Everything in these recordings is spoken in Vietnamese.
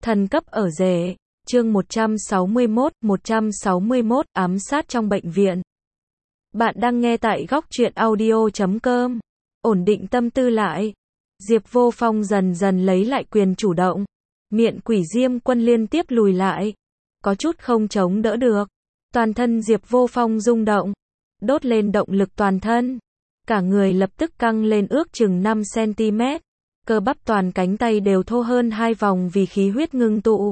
Thần cấp ở rể, chương 161 ám sát trong bệnh viện. Bạn đang nghe tại góc truyện audio.com. Ổn định tâm tư lại. Diệp Vô Phong dần dần lấy lại quyền chủ động. Miện Quỷ Diêm Quân liên tiếp lùi lại. Có chút không chống đỡ được. Toàn thân Diệp Vô Phong rung động. Đốt lên động lực toàn thân. Cả người lập tức căng lên ước chừng 5 cm. Cơ bắp toàn cánh tay đều thô hơn 2 vòng vì khí huyết ngưng tụ.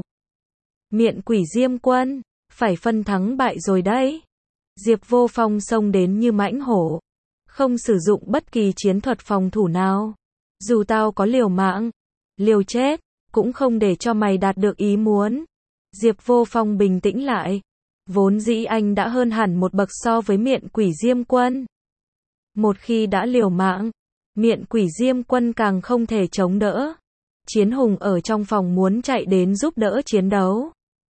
Miện Quỷ Diêm Quân, phải phân thắng bại rồi đấy. Diệp Vô Phong xông đến như mãnh hổ. Không sử dụng bất kỳ chiến thuật phòng thủ nào. Dù tao có liều mạng, liều chết, cũng không để cho mày đạt được ý muốn. Diệp Vô Phong bình tĩnh lại. Vốn dĩ anh đã hơn hẳn một bậc so với Miện Quỷ Diêm Quân. Một khi đã liều mạng, Miện Quỷ Diêm Quân càng không thể chống đỡ. Chiến Hùng ở trong phòng muốn chạy đến giúp đỡ chiến đấu.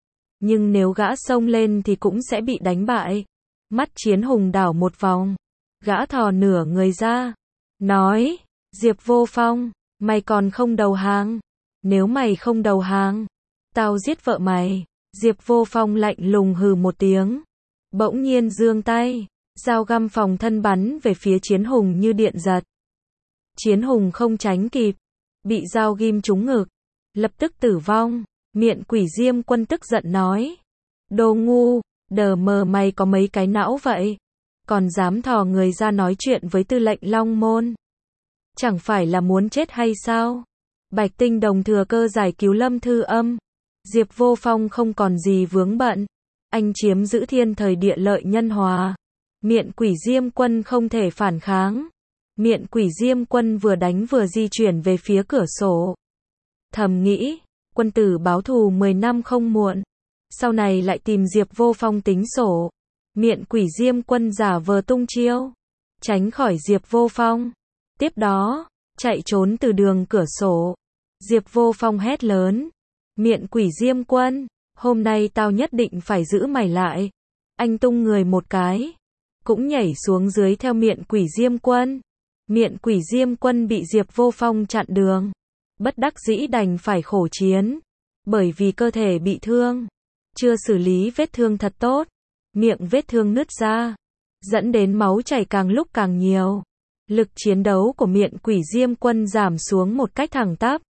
Nhưng nếu gã xông lên thì cũng sẽ bị đánh bại. Mắt Chiến Hùng đảo một vòng. Gã thò nửa người ra. Nói, Diệp Vô Phong, mày còn không đầu hàng. Nếu mày không đầu hàng, tao giết vợ mày. Diệp Vô Phong lạnh lùng hừ một tiếng. Bỗng nhiên giương tay. Dao găm phòng thân bắn về phía Chiến Hùng như điện giật. Chiến Hùng không tránh kịp. Bị dao ghim trúng ngực. Lập tức tử vong. Miện Quỷ Diêm Quân tức giận nói. Đồ ngu, đờ mờ mày có mấy cái não vậy? Còn dám thò người ra nói chuyện với tư lệnh Long Môn. Chẳng phải là muốn chết hay sao? Bạch Tinh Đồng thừa cơ giải cứu Lâm Thư Âm. Diệp Vô Phong không còn gì vướng bận. Anh chiếm giữ thiên thời địa lợi nhân hòa. Miện Quỷ Diêm Quân không thể phản kháng. Miện Quỷ Diêm Quân vừa đánh vừa di chuyển về phía cửa sổ. Thầm nghĩ, quân tử báo thù 10 năm không muộn. Sau này lại tìm Diệp Vô Phong tính sổ. Miện Quỷ Diêm Quân giả vờ tung chiêu, tránh khỏi Diệp Vô Phong. Tiếp đó, chạy trốn từ đường cửa sổ. Diệp Vô Phong hét lớn. Miện Quỷ Diêm Quân, hôm nay tao nhất định phải giữ mày lại. Anh tung người một cái, cũng nhảy xuống dưới theo Miện Quỷ Diêm Quân. Miện Quỷ Diêm Quân bị Diệp Vô Phong chặn đường. Bất đắc dĩ đành phải khổ chiến. Bởi vì cơ thể bị thương, chưa xử lý vết thương thật tốt. Miệng vết thương nứt ra, dẫn đến máu chảy càng lúc càng nhiều. Lực chiến đấu của Miện Quỷ Diêm Quân giảm xuống một cách thẳng tắp.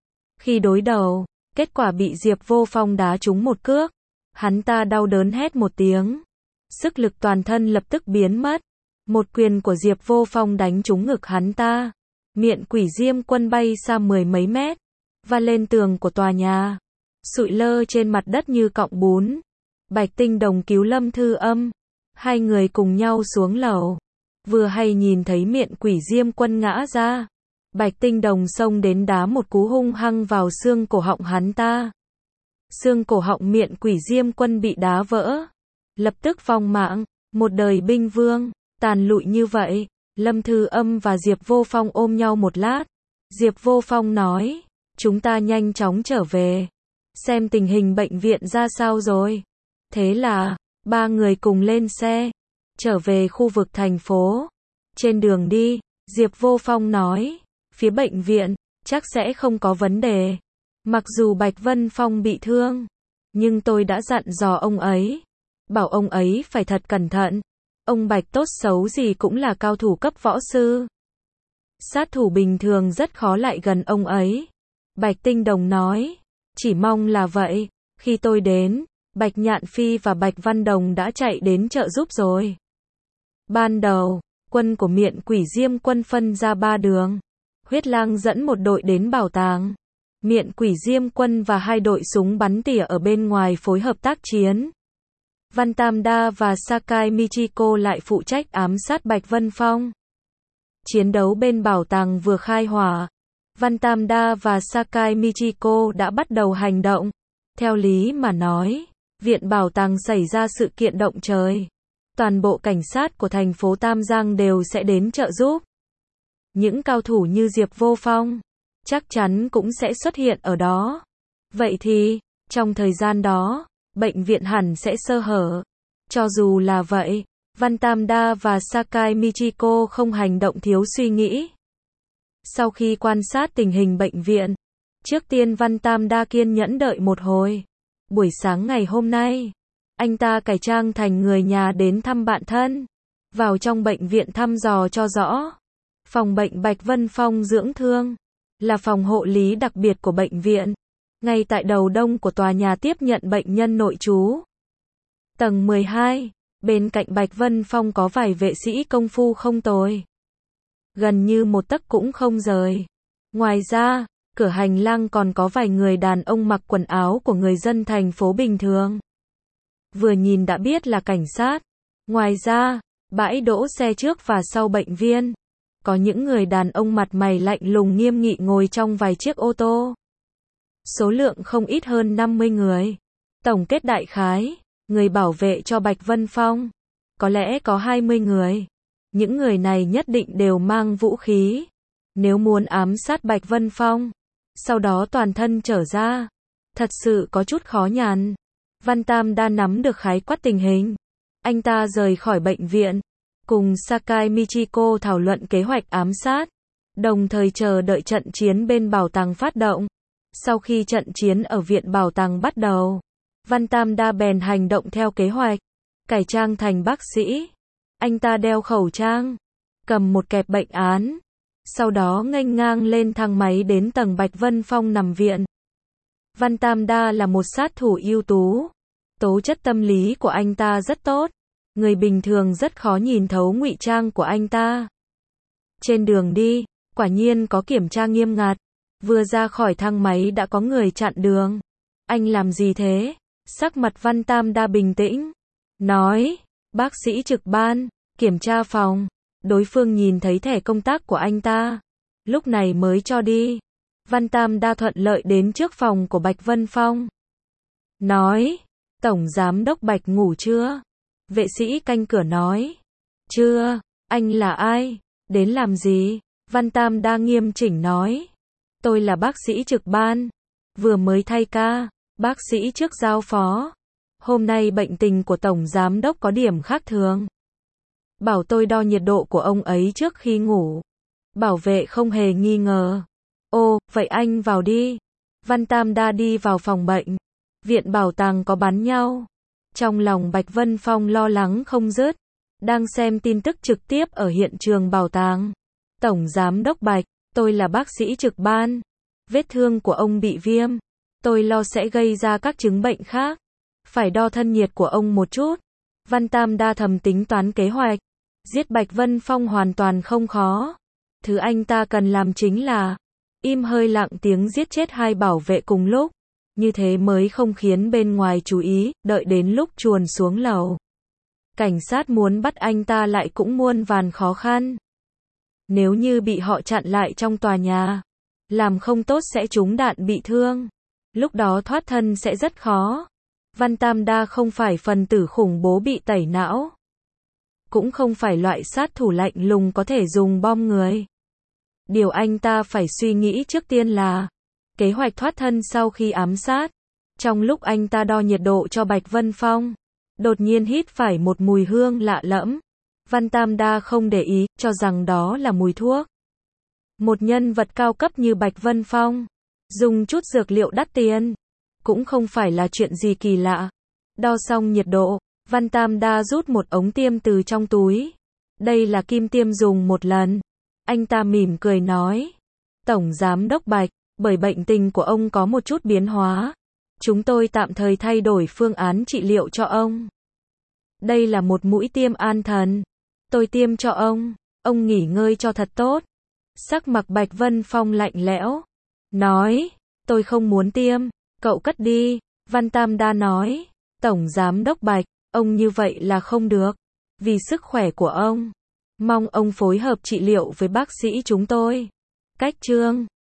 Khi đối đầu, kết quả bị Diệp Vô Phong đá trúng một cước. Hắn ta đau đớn hét một tiếng. Sức lực toàn thân lập tức biến mất. Một quyền của Diệp Vô Phong đánh trúng ngực hắn ta. Miện Quỷ Diêm Quân bay xa 10 mấy mét, và lên tường của tòa nhà, sụi lơ trên mặt đất như cọng bún. Bạch Tinh Đồng cứu Lâm Thư Âm. Hai người cùng nhau xuống lầu. Vừa hay nhìn thấy Miện Quỷ Diêm Quân ngã ra. Bạch Tinh Đồng xông đến đá một cú hung hăng vào xương cổ họng hắn ta. Xương cổ họng Miện Quỷ Diêm Quân bị đá vỡ. Lập tức vong mạng. Một đời binh vương, tàn lụi như vậy. Lâm Thư Âm và Diệp Vô Phong ôm nhau một lát. Diệp Vô Phong nói, chúng ta nhanh chóng trở về. Xem tình hình bệnh viện ra sao rồi. Thế là, ba người cùng lên xe, trở về khu vực thành phố. Trên đường đi, Diệp Vô Phong nói, phía bệnh viện, chắc sẽ không có vấn đề. Mặc dù Bạch Vân Phong bị thương, nhưng tôi đã dặn dò ông ấy. Bảo ông ấy phải thật cẩn thận. Ông Bạch tốt xấu gì cũng là cao thủ cấp võ sư. Sát thủ bình thường rất khó lại gần ông ấy. Bạch Tinh Đồng nói, chỉ mong là vậy. Khi tôi đến, Bạch Nhạn Phi và Bạch Văn Đồng đã chạy đến trợ giúp rồi. Ban đầu, quân của Miện Quỷ Diêm Quân phân ra 3 đường. Huyết Lang dẫn một đội đến bảo tàng. Miện Quỷ Diêm Quân và 2 đội súng bắn tỉa ở bên ngoài phối hợp tác chiến. Văn Tam Đa và Sakai Michiko lại phụ trách ám sát Bạch Vân Phong. Chiến đấu bên bảo tàng vừa khai hỏa. Văn Tam Đa và Sakai Michiko đã bắt đầu hành động. Theo lý mà nói, viện bảo tàng xảy ra sự kiện động trời. Toàn bộ cảnh sát của thành phố Tam Giang đều sẽ đến trợ giúp. Những cao thủ như Diệp Vô Phong, chắc chắn cũng sẽ xuất hiện ở đó. Vậy thì, trong thời gian đó, bệnh viện hẳn sẽ sơ hở. Cho dù là vậy, Văn Tam Đa và Sakai Michiko không hành động thiếu suy nghĩ. Sau khi quan sát tình hình bệnh viện, Trước tiên Văn Tam Đa kiên nhẫn đợi một hồi. Buổi sáng ngày hôm nay, anh ta cải trang thành người nhà đến thăm bạn thân. Vào trong bệnh viện thăm dò cho rõ. Phòng bệnh Bạch Vân Phong dưỡng thương là phòng hộ lý đặc biệt của bệnh viện, ngay tại đầu đông của tòa nhà tiếp nhận bệnh nhân nội trú. Tầng 12, bên cạnh Bạch Vân Phong có vài vệ sĩ công phu không tồi. Gần như một tấc cũng không rời. Ngoài ra, cửa hành lang còn có vài người đàn ông mặc quần áo của người dân thành phố bình thường. Vừa nhìn đã biết là cảnh sát. Ngoài ra, bãi đỗ xe trước và sau bệnh viện, có những người đàn ông mặt mày lạnh lùng nghiêm nghị ngồi trong vài chiếc ô tô. Số lượng không ít hơn 50 người. Tổng kết đại khái, người bảo vệ cho Bạch Vân Phong có lẽ có 20 người. Những người này nhất định đều mang vũ khí. Nếu muốn ám sát Bạch Vân Phong, sau đó toàn thân trở ra, thật sự có chút khó nhằn. Văn Tam đã nắm được khái quát tình hình. Anh ta rời khỏi bệnh viện, cùng Sakai Michiko thảo luận kế hoạch ám sát, đồng thời chờ đợi trận chiến bên bảo tàng phát động. Sau khi trận chiến ở viện bảo tàng bắt đầu, Văn Tam Đa bèn hành động theo kế hoạch, cải trang thành bác sĩ. Anh ta đeo khẩu trang, cầm một kẹp bệnh án, sau đó nghênh ngang lên thang máy đến tầng Bạch Vân Phong nằm viện. Văn Tam Đa là một sát thủ ưu tú, tố chất tâm lý của anh ta rất tốt, người bình thường rất khó nhìn thấu ngụy trang của anh ta. Trên đường đi, quả nhiên có kiểm tra nghiêm ngặt, vừa ra khỏi thang máy đã có người chặn đường. Anh làm gì thế? Sắc mặt Văn Tam Đa bình tĩnh, nói, bác sĩ trực ban, kiểm tra phòng. Đối phương nhìn thấy thẻ công tác của anh ta, lúc này mới cho đi. Văn Tam Đa thuận lợi đến trước phòng của Bạch Vân Phong. Nói, Tổng Giám đốc Bạch ngủ chưa? Vệ sĩ canh cửa nói, chưa. Anh là ai? Đến làm gì? Văn Tam Đa nghiêm chỉnh nói, tôi là bác sĩ trực ban, vừa mới thay ca. Bác sĩ trước giao phó, hôm nay bệnh tình của Tổng Giám đốc có điểm khác thường. Bảo tôi đo nhiệt độ của ông ấy trước khi ngủ. Bảo vệ không hề nghi ngờ. Ồ, vậy anh vào đi. Văn Tam Đa đi vào phòng bệnh. Viện bảo tàng có bắn nhau. Trong lòng Bạch Vân Phong lo lắng không dứt. Đang xem tin tức trực tiếp ở hiện trường bảo tàng. Tổng Giám đốc Bạch, tôi là bác sĩ trực ban. Vết thương của ông bị viêm. Tôi lo sẽ gây ra các chứng bệnh khác. Phải đo thân nhiệt của ông một chút. Văn Tam Đa thầm tính toán kế hoạch. Giết Bạch Vân Phong hoàn toàn không khó. Thứ anh ta cần làm chính là im hơi lặng tiếng giết chết hai bảo vệ cùng lúc. Như thế mới không khiến bên ngoài chú ý, đợi đến lúc chuồn xuống lầu. Cảnh sát muốn bắt anh ta lại cũng muôn vàn khó khăn. Nếu như bị họ chặn lại trong tòa nhà, làm không tốt sẽ trúng đạn bị thương. Lúc đó thoát thân sẽ rất khó. Văn Tam Đa không phải phần tử khủng bố bị tẩy não. Cũng không phải loại sát thủ lạnh lùng có thể dùng bom người. Điều anh ta phải suy nghĩ trước tiên là kế hoạch thoát thân sau khi ám sát. Trong lúc anh ta đo nhiệt độ cho Bạch Vân Phong, đột nhiên hít phải một mùi hương lạ lẫm. Văn Tam Đa không để ý, cho rằng đó là mùi thuốc. Một nhân vật cao cấp như Bạch Vân Phong, dùng chút dược liệu đắt tiền, cũng không phải là chuyện gì kỳ lạ. Đo xong nhiệt độ, Văn Tam Đa rút một ống tiêm từ trong túi. Đây là kim tiêm dùng một lần. Anh ta mỉm cười nói, Tổng Giám đốc Bạch, bởi bệnh tình của ông có một chút biến hóa, chúng tôi tạm thời thay đổi phương án trị liệu cho ông. Đây là một mũi tiêm an thần. Tôi tiêm cho ông nghỉ ngơi cho thật tốt. Sắc mặt Bạch Vân Phong lạnh lẽo, nói, tôi không muốn tiêm, cậu cất đi. Văn Tam Đa nói, Tổng Giám đốc Bạch, ông như vậy là không được. Vì sức khỏe của ông, mong ông phối hợp trị liệu với bác sĩ chúng tôi. Cách chương